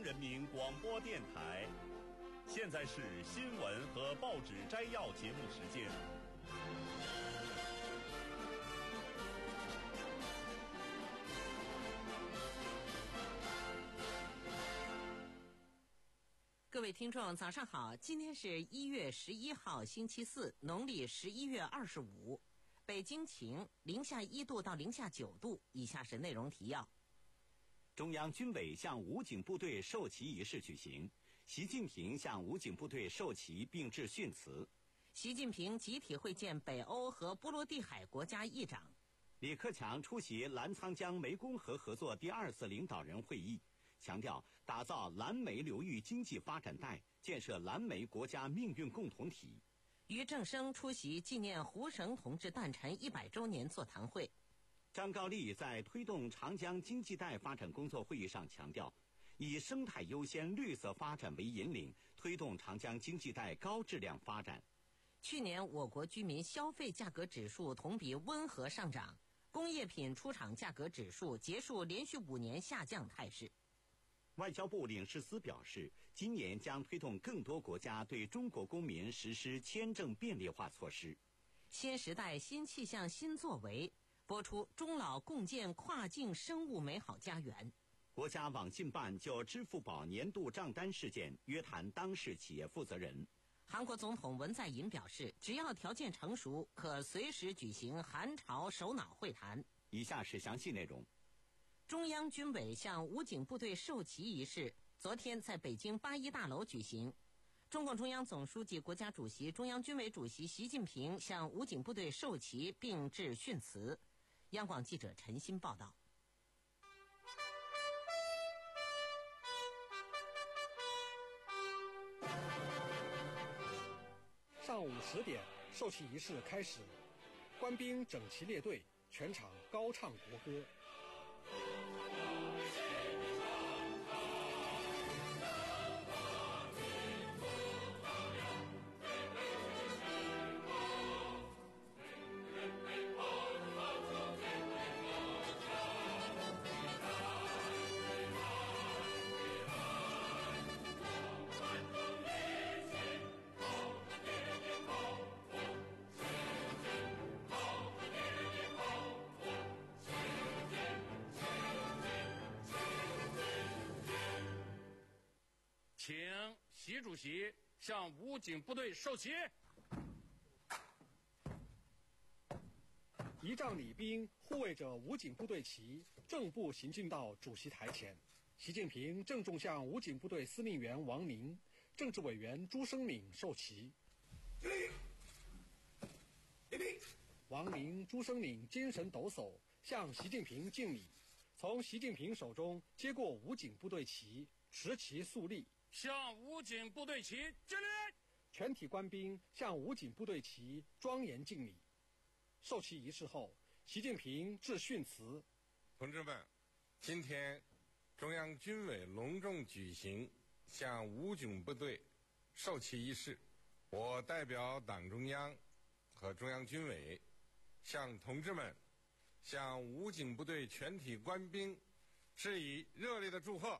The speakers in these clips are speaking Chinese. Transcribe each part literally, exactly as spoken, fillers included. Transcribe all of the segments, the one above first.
人民广播电台。现在是新闻和报纸摘要节目时间。 各位听众早上好，今天是一月十一号星期四，农历十一月二十五。北京晴，零下一度到零下九度。以下是内容提要。 中央军委向武警部队授旗仪式举行，习近平向武警部队授旗并致训词。 习近平集体会见北欧和波罗的海国家议长。 李克强出席澜沧江湄公河合作第二次领导人会议，强调打造澜湄流域经济发展带，建设澜湄国家命运共同体。 俞正声出席纪念胡绳同志诞辰一百周年座谈会。 张高丽在推动长江经济带发展工作会议上强调，以生态优先、绿色发展为引领，推动长江经济带高质量发展。 去年我国居民消费价格指数同比温和上涨，工业品出厂价格指数结束连续五年下降态势。 外交部领事司表示，今年将推动更多国家对中国公民实施签证便利化措施。 新时代新气象新作为，播出中老共建跨境生物美好家园。 国家网信办就支付宝年度账单事件约谈当事企业负责人。 韩国总统文在寅表示，只要条件成熟，可随时举行韩朝首脑会谈。 以下是详细内容。 中央军委向武警部队授旗仪式昨天在北京八一大楼举行。中共中央总书记、国家主席、中央军委主席习近平向武警部队授旗并致训词。央广记者陈鑫报道。 上午十点，授旗仪式开始，官兵整齐列队，全场高唱国歌。 请习主席向武警部队授旗。 仪仗礼兵护卫着武警部队旗，正步行进到主席台前。习近平郑重向武警部队司令员王宁、政治委员朱生敏授旗。王宁、朱生敏精神抖擞，向习近平敬礼，从习近平手中接过武警部队旗，持旗肃立。 向武警部队旗敬礼。 全体官兵向武警部队旗庄严敬礼。授旗仪式后，习近平致训词： 同志们，今天中央军委隆重举行向武警部队授旗仪式，我代表党中央和中央军委向同志们、向武警部队全体官兵致以热烈的祝贺。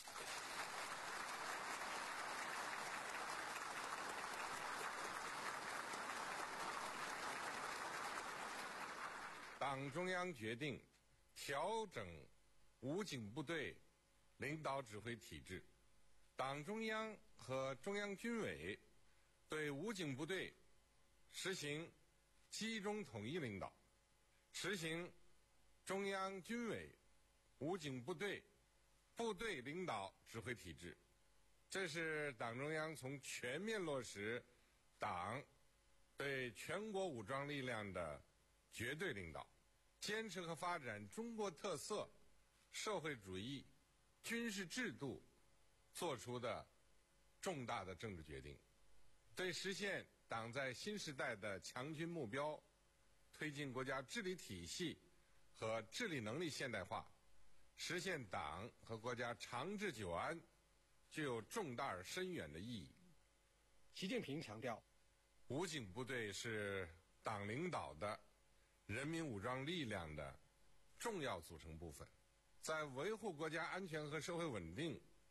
党中央决定调整武警部队领导指挥体制，党中央和中央军委对武警部队实行集中统一领导，实行中央军委武警部队部队领导指挥体制。这是党中央从全面落实党对全国武装力量的绝对领导，坚持和发展中国特色社会主义军事制度做出的重大的政治决定，对实现党在新时代的强军目标，推进国家治理体系和治理能力现代化，实现党和国家长治久安，具有重大而深远的意义。 习近平强调， 武警部队是党领导的人民武装力量的重要组成部分，在维护国家安全和社会稳定、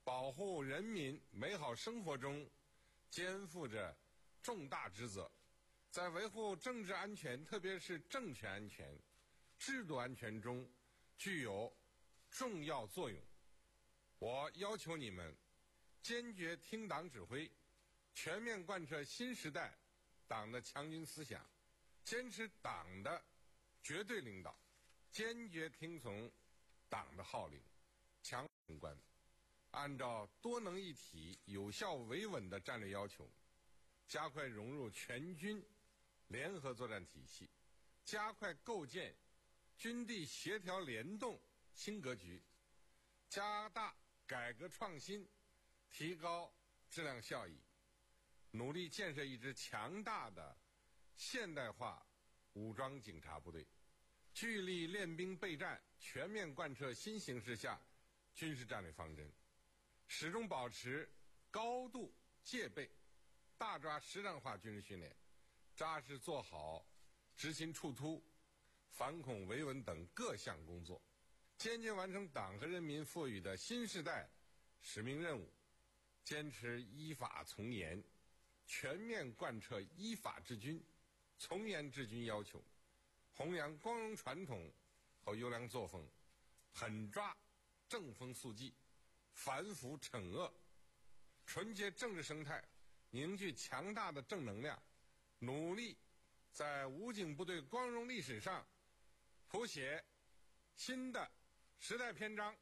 保护人民美好生活中肩负着重大职责，在维护政治安全，特别是政权安全、制度安全中具有重要作用。我要求你们坚决听党指挥，全面贯彻新时代党的强军思想，坚持党的绝对领导，坚决听从党的号令，强攻关，按照多能一体、有效维稳的战略要求，加快融入全军联合作战体系，加快构建军地协调联动新格局，加大改革创新，提高质量效益，努力建设一支强大的现代化武装警察部队，据力练兵备战，全面贯彻新形势下军事战略方针，始终保持高度戒备，大抓实战化军事训练，扎实做好执行处突、反恐维稳等各项工作，坚决完成党和人民赋予的新时代使命任务，坚持依法从严，全面贯彻依法治军、从严治军要求，弘扬光荣传统和优良作风，狠抓正风肃纪，反腐惩恶，纯洁政治生态，凝聚强大的正能量，努力在武警部队光荣历史上谱写新的时代篇章。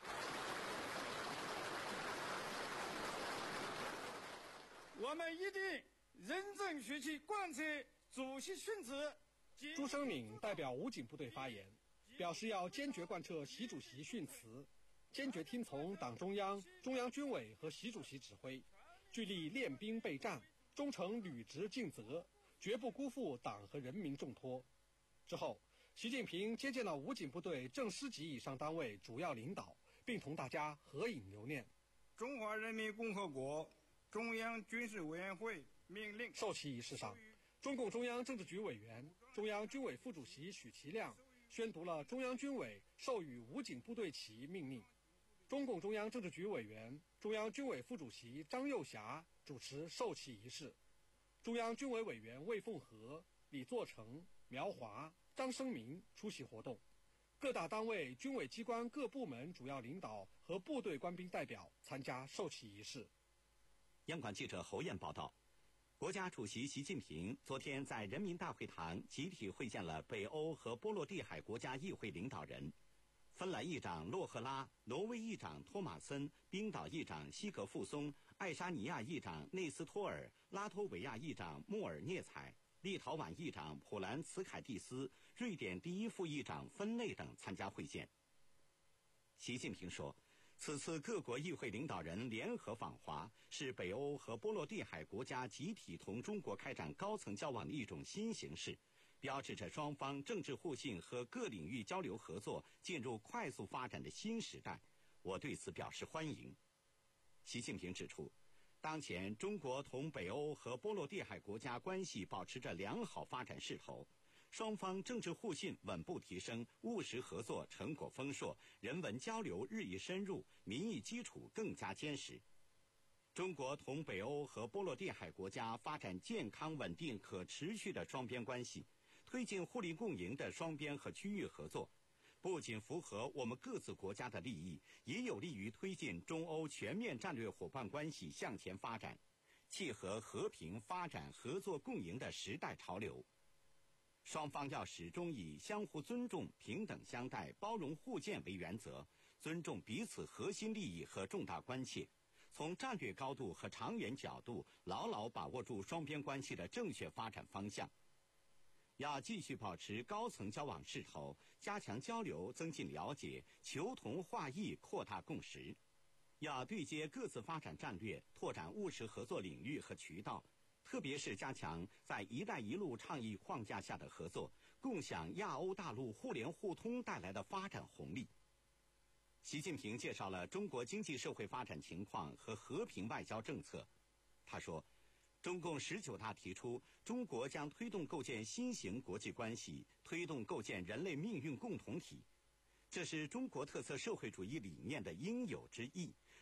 我们一定认真学习贯彻主席训词。 朱生敏代表武警部队发言，表示要坚决贯彻习主席训词，坚决听从党中央、中央军委和习主席指挥，据力练兵备战，忠诚履职尽责，绝不辜负党和人民重托。之后，习近平接见了武警部队正师级以上单位主要领导，并同大家合影留念。 中华人民共和国中央军事委员会命令。 授旗仪式上，中共中央政治局委员、中央军委副主席许其亮宣读了中央军委授予武警部队旗命令。中共中央政治局委员、中央军委副主席张又侠主持授旗仪式，中央军委委员魏凤和、李作成、苗华、张生民出席活动。各大单位、军委机关各部门主要领导和部队官兵代表参加授旗仪式。 央广记者侯燕报道，国家主席习近平昨天在人民大会堂集体会见了北欧和波罗的海国家议会领导人，芬兰议长洛赫拉、挪威议长托马森、冰岛议长西格富松、爱沙尼亚议长内斯托尔、拉脱维亚议长穆尔涅采、立陶宛议长普兰茨凯蒂斯、瑞典第一副议长芬内等参加会见。习近平说，此次各国议会领导人联合访华，是北欧和波罗的海国家集体同中国开展高层交往的一种新形式，标志着双方政治互信和各领域交流合作进入快速发展的新时代，我对此表示欢迎。习近平指出，当前中国同北欧和波罗的海国家关系保持着良好发展势头，双方政治互信稳步提升，务实合作成果丰硕，人文交流日益深入，民意基础更加坚实。中国同北欧和波罗的海国家发展健康、稳定、可持续的双边关系，推进互利共赢的双边和区域合作，不仅符合我们各自国家的利益，也有利于推进中欧全面战略伙伴关系向前发展，契合和平发展、合作共赢的时代潮流。双方要始终以相互尊重、平等相待、包容互鉴为原则，尊重彼此核心利益和重大关切，从战略高度和长远角度牢牢把握住双边关系的正确发展方向。要继续保持高层交往势头，加强交流，增进了解，求同化异，扩大共识。要对接各自发展战略，拓展务实合作领域和渠道，特别是加强在“一带一路”倡议框架下的合作，共享亚欧大陆互联互通带来的发展红利。习近平介绍了中国经济社会发展情况和和平外交政策。他说，中共十九大提出，中国将推动构建新型国际关系，推动构建人类命运共同体。这是中国特色社会主义理念的应有之义，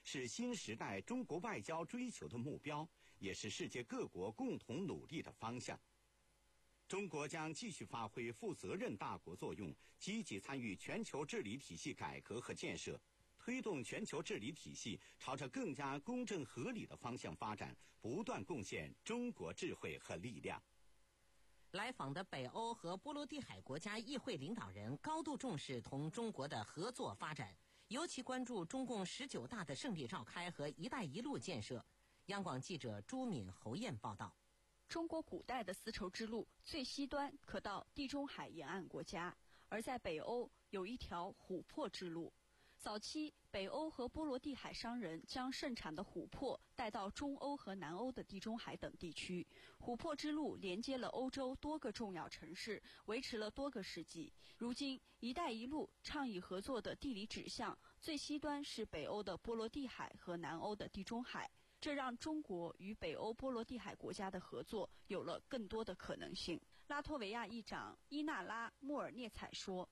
是新时代中国外交追求的目标，也是世界各国共同努力的方向。中国将继续发挥负责任大国作用，积极参与全球治理体系改革和建设，推动全球治理体系朝着更加公正合理的方向发展，不断贡献中国智慧和力量。 来访的北欧和波罗的海国家议会领导人高度重视同中国的合作发展，尤其关注中共十九大的胜利召开和“一带一路”建设。央广记者朱敏、侯艳报道。 中国古代的丝绸之路最西端可到地中海沿岸国家，而在北欧有一条琥珀之路。早期北欧和波罗的海商人将盛产的琥珀带到中欧和南欧的地中海等地区，琥珀之路连接了欧洲多个重要城市，维持了多个世纪。如今“一带一路”倡议合作的地理指向最西端是北欧的波罗的海和南欧的地中海，这让中国与北欧波罗的海国家的合作有了更多的可能性。拉脱维亚议长伊纳拉·穆尔涅采说，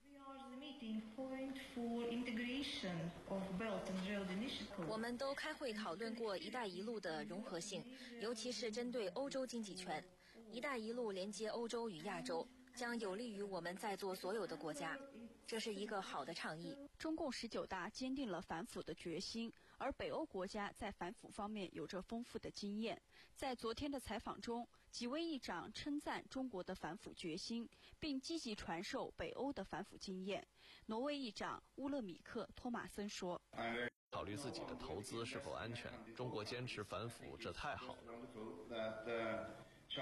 我们都开会讨论过“一带一路”的融合性，尤其是针对欧洲经济圈。“一带一路”连接欧洲与亚洲，将有利于我们在座所有的国家。这是一个好的倡议。 中共十九大坚定了反腐的决心，而北欧国家在反腐方面有着丰富的经验。在昨天的采访中，几位议长称赞中国的反腐决心，并积极传授北欧的反腐经验。挪威议长乌勒米克·托马森说， 考虑自己的投资是否安全，中国坚持反腐，这太好了。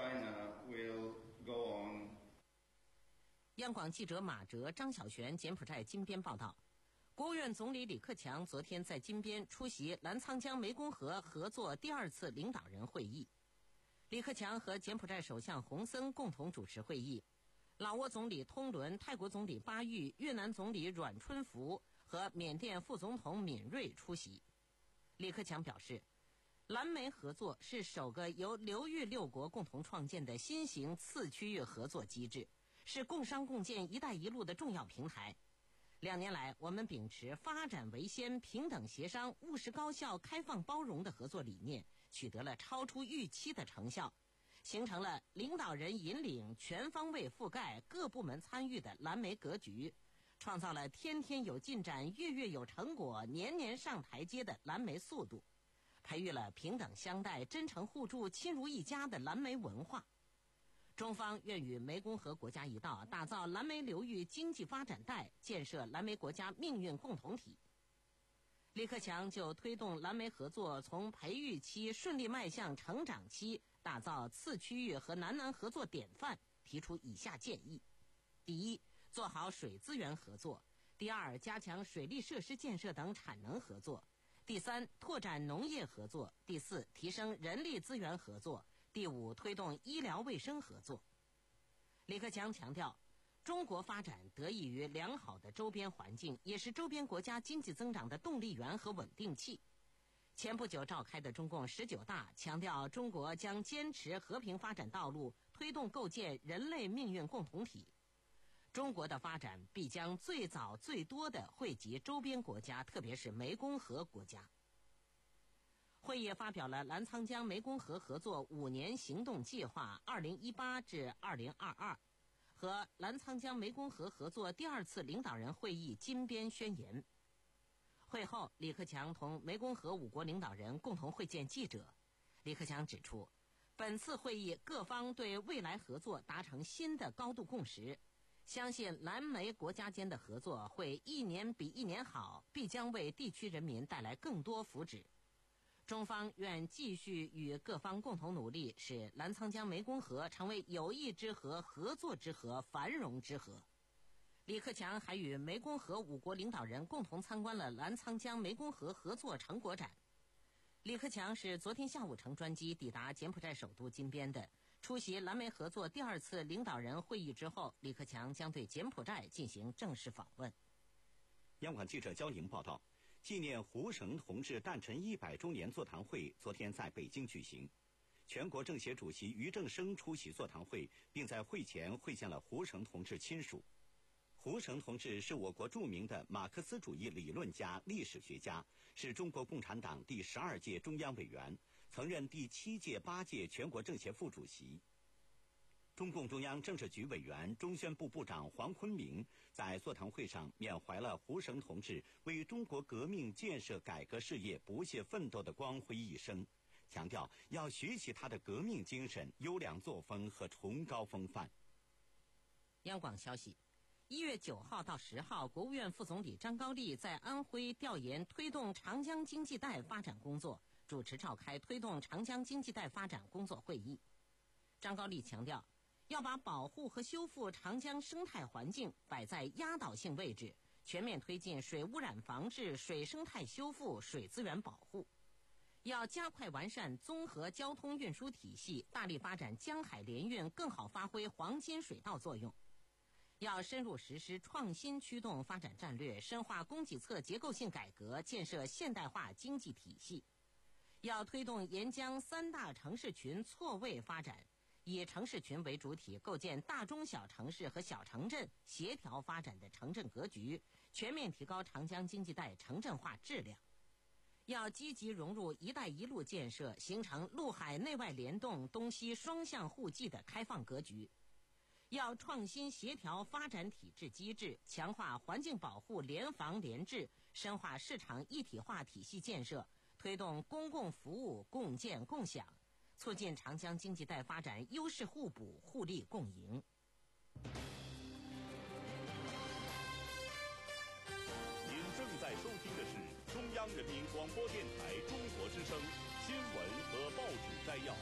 央广记者马哲、张小璇柬埔寨金边报道，国务院总理李克强昨天在金边出席澜沧江湄公河合作第二次领导人会议。李克强和柬埔寨首相洪森共同主持会议，老挝总理通伦、泰国总理巴育、越南总理阮春福和缅甸副总统敏瑞出席。李克强表示，澜湄合作是首个由流域六国共同创建的新型次区域合作机制，是共商共建“一带一路”的重要平台。两年来，我们秉持发展为先、平等协商、务实高效、开放包容的合作理念，取得了超出预期的成效，形成了领导人引领、全方位覆盖、各部门参与的澜湄格局，创造了天天有进展、月月有成果、年年上台阶的澜湄速度，培育了平等相待、真诚互助、亲如一家的澜湄文化。中方愿与湄公河国家一道，打造澜湄流域经济发展带，建设澜湄国家命运共同体。李克强就推动澜湄合作从培育期顺利迈向成长期，打造次区域和南南合作典范，提出以下建议：第一，做好水资源合作；第二，加强水利设施建设等产能合作；第三，拓展农业合作；第四，提升人力资源合作；第五，推动医疗卫生合作。李克强强调，中国发展得益于良好的周边环境，也是周边国家经济增长的动力源和稳定器。前不久召开的中共十九大强调，中国将坚持和平发展道路，推动构建人类命运共同体。中国的发展必将最早最多地惠及周边国家，特别是湄公河国家。会议发表了澜沧江湄公河合作五年行动计划（二零一八至二零二二）和澜沧江湄公河合作第二次领导人会议金边宣言。会后，李克强同湄公河五国领导人共同会见记者。李克强指出，本次会议各方对未来合作达成新的高度共识，相信澜湄国家间的合作会一年比一年好，必将为地区人民带来更多福祉。中方愿继续与各方共同努力，使澜沧江湄公河成为友谊之河、合作之河、繁荣之河。李克强还与湄公河五国领导人共同参观了澜沧江湄公河合作成果展。李克强是昨天下午乘专机抵达柬埔寨首都金边的。出席澜湄合作第二次领导人会议之后，李克强将对柬埔寨进行正式访问。 央广记者焦宁报道，纪念胡绳同志诞辰一百周年座谈会昨天在北京举行，全国政协主席俞正声出席座谈会，并在会前会见了胡绳同志亲属。 胡绳同志是我国著名的马克思主义理论家、历史学家，是中国共产党第十二届中央委员，曾任第七届、八届全国政协副主席。中共中央政治局委员、中宣部部长黄坤明在座谈会上缅怀了胡绳同志为中国革命建设改革事业不懈奋斗的光辉一生，强调要学习他的革命精神、优良作风和崇高风范。 央广消息，一月九号到十号，国务院副总理张高丽在安徽调研推动长江经济带发展工作，主持召开推动长江经济带发展工作会议。张高丽强调，要把保护和修复长江生态环境摆在压倒性位置，全面推进水污染防治、水生态修复、水资源保护。要加快完善综合交通运输体系，大力发展江海联运，更好发挥黄金水道作用。要深入实施创新驱动发展战略，深化供给侧结构性改革，建设现代化经济体系。要推动沿江三大城市群错位发展，以城市群为主体，构建大中小城市和小城镇协调发展的城镇格局，全面提高长江经济带城镇化质量。要积极融入“一带一路”建设，形成陆海内外联动、东西双向互济的开放格局。要创新协调发展体制机制，强化环境保护联防联治，深化市场一体化体系建设，推动公共服务共建共享，促进长江经济带发展优势互补、互利共赢。 您正在收听的是中央人民广播电台中国之声新闻和报纸摘要。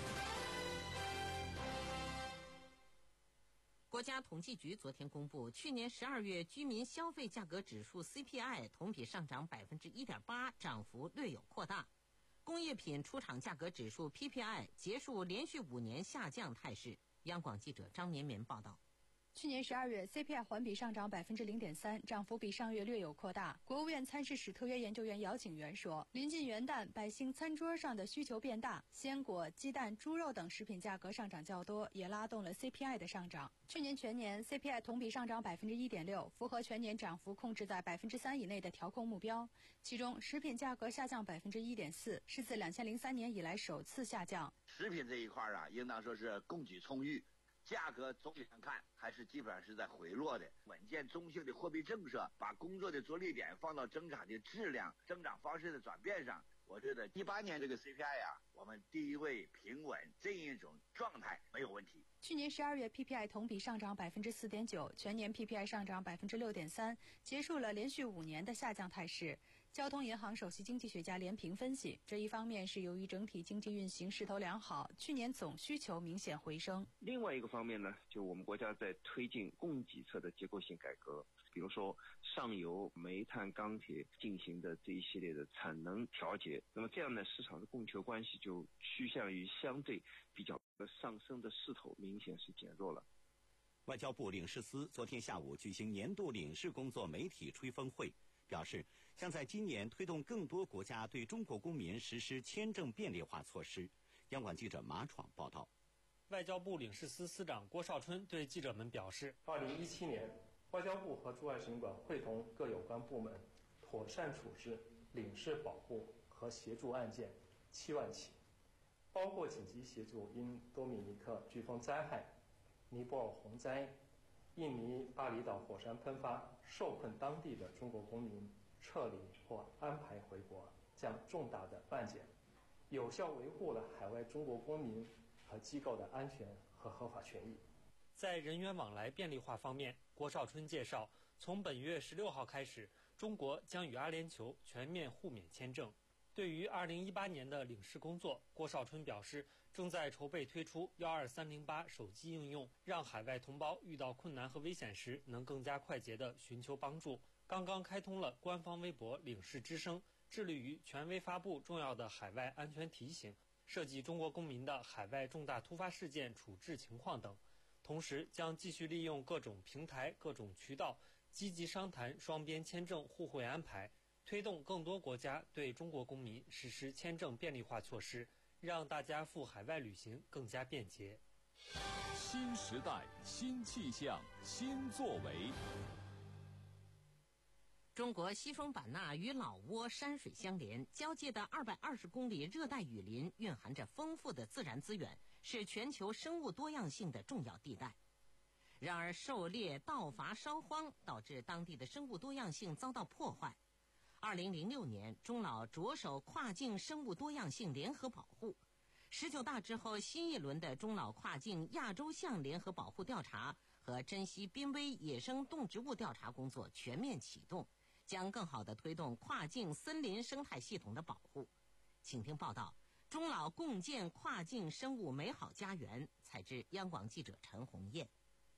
国家统计局昨天公布，去年十二月居民消费价格指数 C P I 同比上涨百分之一点八，涨幅略有扩大。工业品出厂价格指数 P P I 结束连续五年下降态势。央广记者张绵绵报道。 去年十二月 C P I 环比上涨百分之零点三，涨幅比上月略有扩大。国务院参事室特约研究员姚景元说，临近元旦，百姓餐桌上的需求变大，鲜果、鸡蛋、猪肉等食品价格上涨较多，也拉动了 C P I 的上涨。去年全年 C P I 同比上涨百分之一点六，符合全年涨幅控制在百分之三以内的调控目标。其中，食品价格下降百分之一点四，是自两千零三年以来首次下降。 食品这一块啊，应当说是供给充裕。价格总体上看还是基本上是在回落的，稳健中性的货币政策，把工作的着力点放到增长的质量、增长方式的转变上。我觉得一八年这个 C P I 啊，我们低位平稳这一种状态没有问题。 去年十二月 P P I 同比上涨百分之四点九，全年 P P I 上涨百分之六点三，结束了连续五年的下降态势。交通银行首席经济学家连平分析，这一方面是由于整体经济运行势头良好，去年总需求明显回升。 另外一个方面呢，就我们国家在推进供给侧的结构性改革，比如说上游煤炭、钢铁进行的这一系列的产能调节，那么这样的市场的供求关系就趋向于相对比较上升的势头明显是减弱了。 外交部领事司昨天下午举行年度领事工作媒体吹风会，表示将在今年推动更多国家对中国公民实施签证便利化措施。央广记者马闯报道。 外交部领事司司长郭少春对记者们表示， 二零一七年，外交部和驻外使馆会同各有关部门妥善处置领事保护和协助案件七万起，包括紧急协助因多米尼克飓风灾害、尼泊尔洪灾、印尼巴厘岛火山喷发受困当地的中国公民撤离或安排回国这样重大的案件，有效维护了海外中国公民和机构的安全和合法权益。 在人员往来便利化方面，郭少春介绍，从本月十六号开始，中国将与阿联酋全面互免签证。对于二零一八年的领事工作，郭少春表示，正在筹备推出幺二三零八手机应用，让海外同胞遇到困难和危险时能更加快捷地寻求帮助。刚刚开通了官方微博领事之声，致力于权威发布重要的海外安全提醒，涉及中国公民的海外重大突发事件处置情况等。同时将继续利用各种平台、各种渠道，积极商谈双边签证互惠安排，推动更多国家对中国公民实施签证便利化措施，让大家赴海外旅行更加便捷。 新时代，新气象，新作为。 中国西双版纳与老挝山水相连，交界的二百二十公里热带雨林蕴含着丰富的自然资源，是全球生物多样性的重要地带。然而，狩猎、盗伐、烧荒导致当地的生物多样性遭到破坏。二零零六年，中老着手跨境生物多样性联合保护。十九大之后，新一轮的中老跨境亚洲象联合保护调查和珍稀濒危野生动植物调查工作全面启动，将更好地推动跨境森林生态系统的保护。请听报道：中老共建跨境生物美好家园。采自央广记者陈红艳。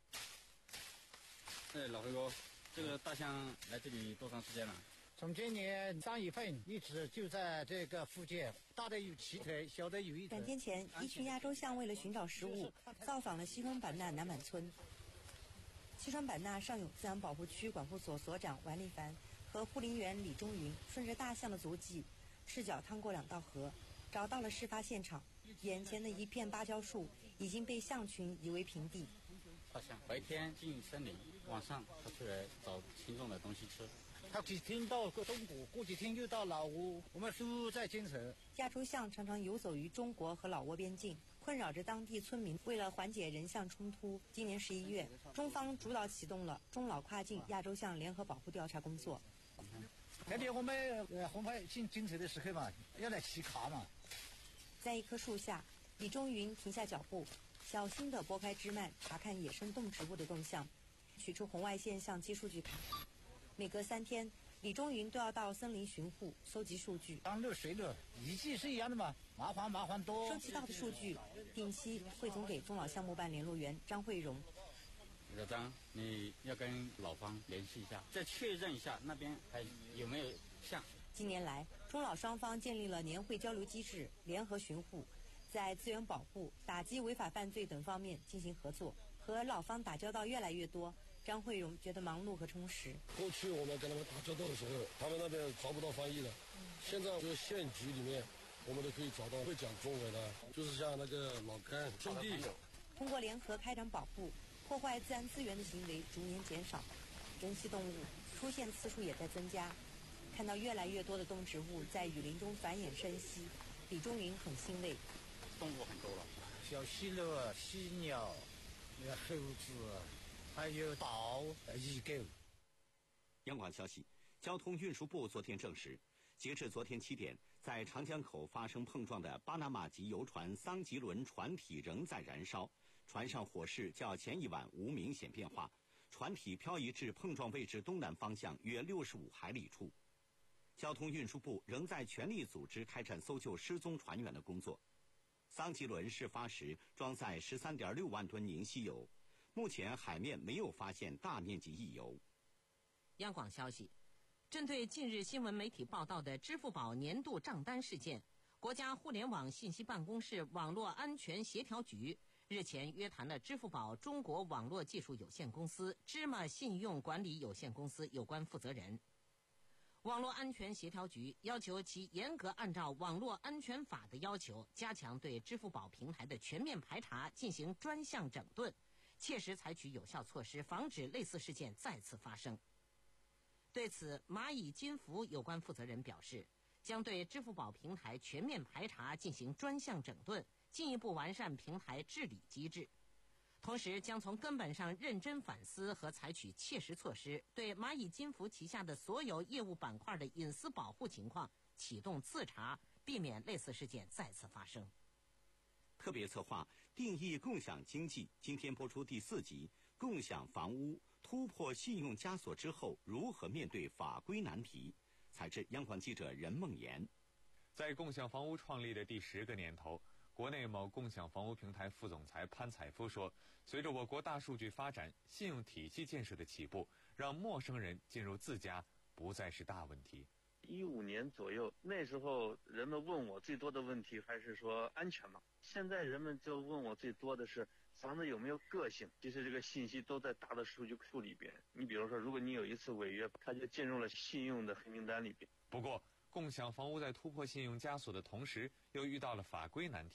哎，老辉哥，这个大象来这里多长时间了？ 从今年三月份一直就在这个附近，大的有七腿，小的有一腿。 两天前，一群亚洲象为了寻找食物，造访了西双版纳南满村。西双版纳上永自然保护区管护所所长王立凡和护林员李忠云顺着大象的足迹，赤脚趟过两道河，找到了事发现场。眼前的一片芭蕉树已经被象群夷为平地。 大象白天进森林，晚上它出来找轻重的东西吃。 他几天到中国，过几天又到老挝，我们疏在京城。 亚洲象常常游走于中国和老挝边境，困扰着当地村民。为了缓解人象冲突，今年十一月，中方主导启动了中老跨境亚洲象联合保护调查工作。 特别我们呃红牌进京城的时候嘛，要来骑卡嘛。 在一棵树下，李忠云停下脚步，小心地拨开枝蔓，查看野生动植物的动向，取出红外线相机数据卡。每隔三天，李忠云都要到森林巡护，搜集数据。 当路水路一季是一样的嘛，麻烦麻烦多。 收集到的数据定期汇总给中老项目办联络员张慧荣。 老张，你要跟老方联系一下，再确认一下那边还有没有象。 近年来，中老双方建立了年会交流机制，联合巡护，在资源保护、打击违法犯罪等方面进行合作，和老方打交道越来越多。张慧荣觉得忙碌和充实。 过去我们跟他们打交道的时候，他们那边找不到翻译的，现在这个县局里面，我们都可以找到会讲中文的，就是像那个老干兄弟。 通过联合开展保护，破坏自然资源的行为逐年减少，珍稀动物出现次数也在增加。看到越来越多的动植物在雨林中繁衍生息，李忠云很欣慰。 动物很多了， 小犀鹿、犀鸟、猴子。还有豹、蚁狗。 央广消息，交通运输部昨天证实，截至昨天七点，在长江口发生碰撞的巴拿马籍游船桑吉伦船体仍在燃烧，船上火势较前一晚无明显变化，船体漂移至碰撞位置东南方向约六十五海里处。交通运输部仍在全力组织开展搜救失踪船员的工作。桑吉伦事发时装载 十三点六万吨凝稀油。目前海面没有发现大面积溢油。 央广消息，针对近日新闻媒体报道的支付宝年度账单事件，国家互联网信息办公室网络安全协调局日前约谈了支付宝中国网络技术有限公司、芝麻信用管理有限公司有关负责人。网络安全协调局要求其严格按照网络安全法的要求，加强对支付宝平台的全面排查，进行专项整顿，切实采取有效措施，防止类似事件再次发生。对此，蚂蚁金服有关负责人表示，将对支付宝平台全面排查，进行专项整顿，进一步完善平台治理机制。同时，将从根本上认真反思和采取切实措施，对蚂蚁金服旗下的所有业务板块的隐私保护情况启动自查，避免类似事件再次发生。 特别策划定义共享经济今天播出第四集，共享房屋突破信用枷锁之后如何面对法规难题。采自央广记者任梦妍。 在共享房屋创立的第十个年头，国内某共享房屋平台副总裁潘采夫说，随着我国大数据发展，信用体系建设的起步，让陌生人进入自家不再是大问题。 一五年左右，那时候人们问我最多的问题还是说安全嘛。现在人们就问我最多的是房子有没有个性。其实这个信息都在大的数据库里边。你比如说，如果你有一次违约，它就进入了信用的黑名单里边。 不过，共享房屋在突破信用枷锁的同时，又遇到了法规难题。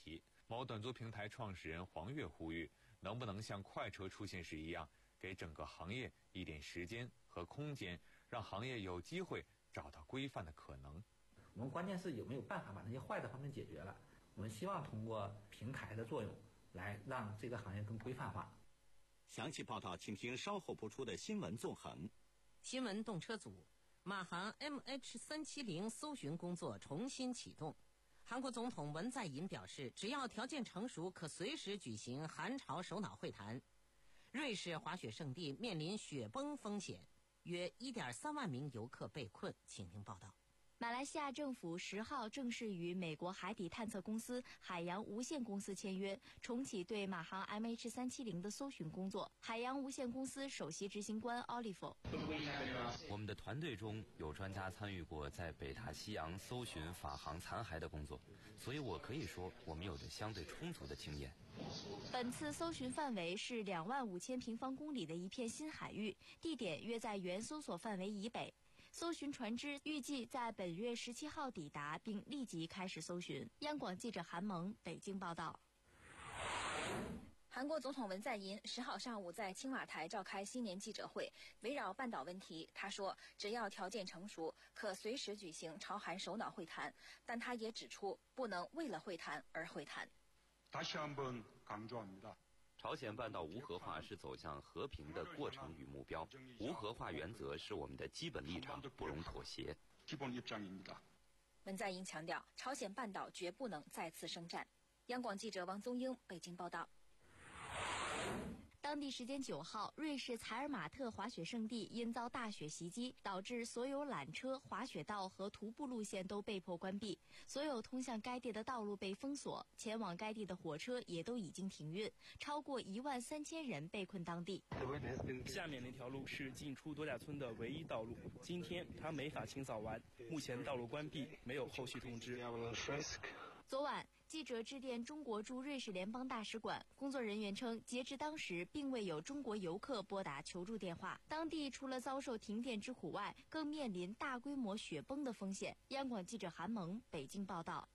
某短租平台创始人黄跃呼吁，能不能像快车出现时一样，给整个行业一点时间和空间，让行业有机会找到规范的可能。 我们关键是有没有办法把那些坏的方面解决了。我们希望通过平台的作用，来让这个行业更规范化。 详细报道，请听稍后播出的新闻纵横。 新闻动车组，马航 M H 三七零搜寻工作重新启动。韩国总统文在寅表示，只要条件成熟，可随时举行韩朝首脑会谈。瑞士滑雪胜地面临雪崩风险，约 一点三万名游客被困。请听报道。 马来西亚政府十号正式与美国海底探测公司海洋无限公司签约，重启对马航 M H 三七零的搜寻工作。海洋无限公司首席执行官奥利弗： 我们的团队中有专家参与过在北大西洋搜寻法航残骸的工作，所以我可以说我们有着相对充足的经验。 本次搜寻范围是两万五千平方公里的一片新海域，地点约在原搜索范围以北。搜寻船只预计在本月十七号抵达，并立即开始搜寻。央广记者韩萌北京报道。 韩国总统文在寅十号上午在青瓦台召开新年记者会，围绕半岛问题，他说只要条件成熟，可随时举行朝韩首脑会谈，但他也指出不能为了会谈而会谈。 朝鲜半岛无核化是走向和平的过程与目标，无核化原则是我们的基本立场，不容妥协。 文在寅强调，朝鲜半岛绝不能再次生战。央广记者王宗英北京报道。 当地时间九号，瑞士采尔马特滑雪胜地因遭大雪袭击，导致所有缆车、滑雪道和徒步路线都被迫关闭，所有通向该地的道路被封锁，前往该地的火车也都已经停运，超过一万三千人被困当地。 下面那条路是进出多甲村的唯一道路，今天它没法清扫完，目前道路关闭，没有后续通知。 昨晚，记者致电中国驻瑞士联邦大使馆，工作人员称，截至当时，并未有中国游客拨打求助电话。当地除了遭受停电之苦外，更面临大规模雪崩的风险。央广记者韩萌北京报道。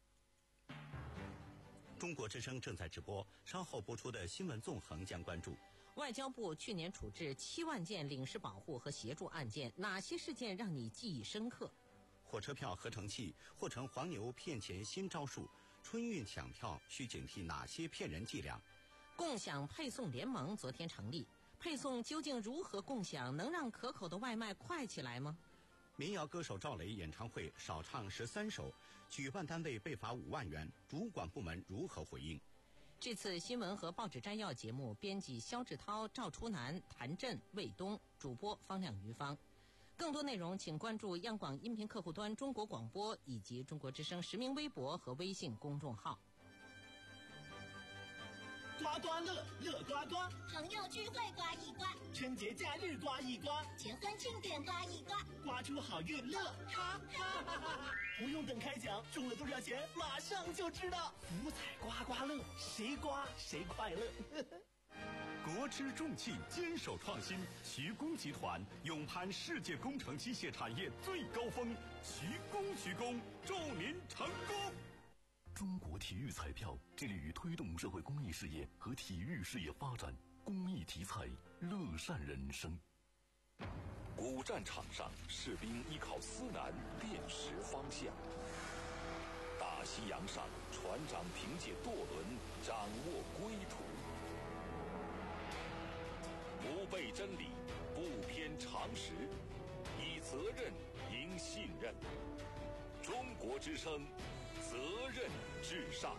中国之声正在直播，稍后播出的新闻纵横将关注。 外交部去年处置七万件领事保护和协助案件，哪些事件让你记忆深刻？ 火车票合成器或成黄牛骗钱新招数，春运抢票需警惕哪些骗人伎俩？ 共享配送联盟昨天成立，配送究竟如何共享，能让可口的外卖快起来吗？ 民谣歌手赵雷演唱会少唱十三首，举办单位被罚五万元，主管部门如何回应？ 这次新闻和报纸摘要节目，编辑肖志涛、赵初南、谭震、魏东，主播方亮、于芳。更多内容请关注央广音频客户端中国广播以及中国之声实名微博和微信公众号。 刮刮乐，乐刮刮； 朋友聚会刮一刮， 春节假日刮一刮， 结婚庆典刮一刮， 刮出好运乐哈哈哈哈！不用等开奖，中了多少钱马上就知道。福彩刮刮乐，谁刮谁快乐。 国之重器坚守创新，徐工集团勇攀世界工程机械产业最高峰，徐工徐工，祝您成功！ 中国体育彩票致力于推动社会公益事业和体育事业发展，公益题材，乐善人生。 古战场上，士兵依靠司南辨识方向；大西洋上，船长凭借舵轮掌握归途。不背真理，不偏常识，以责任赢信任。中国之声，责任至上。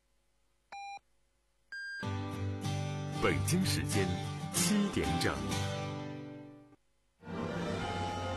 北京时间七点整。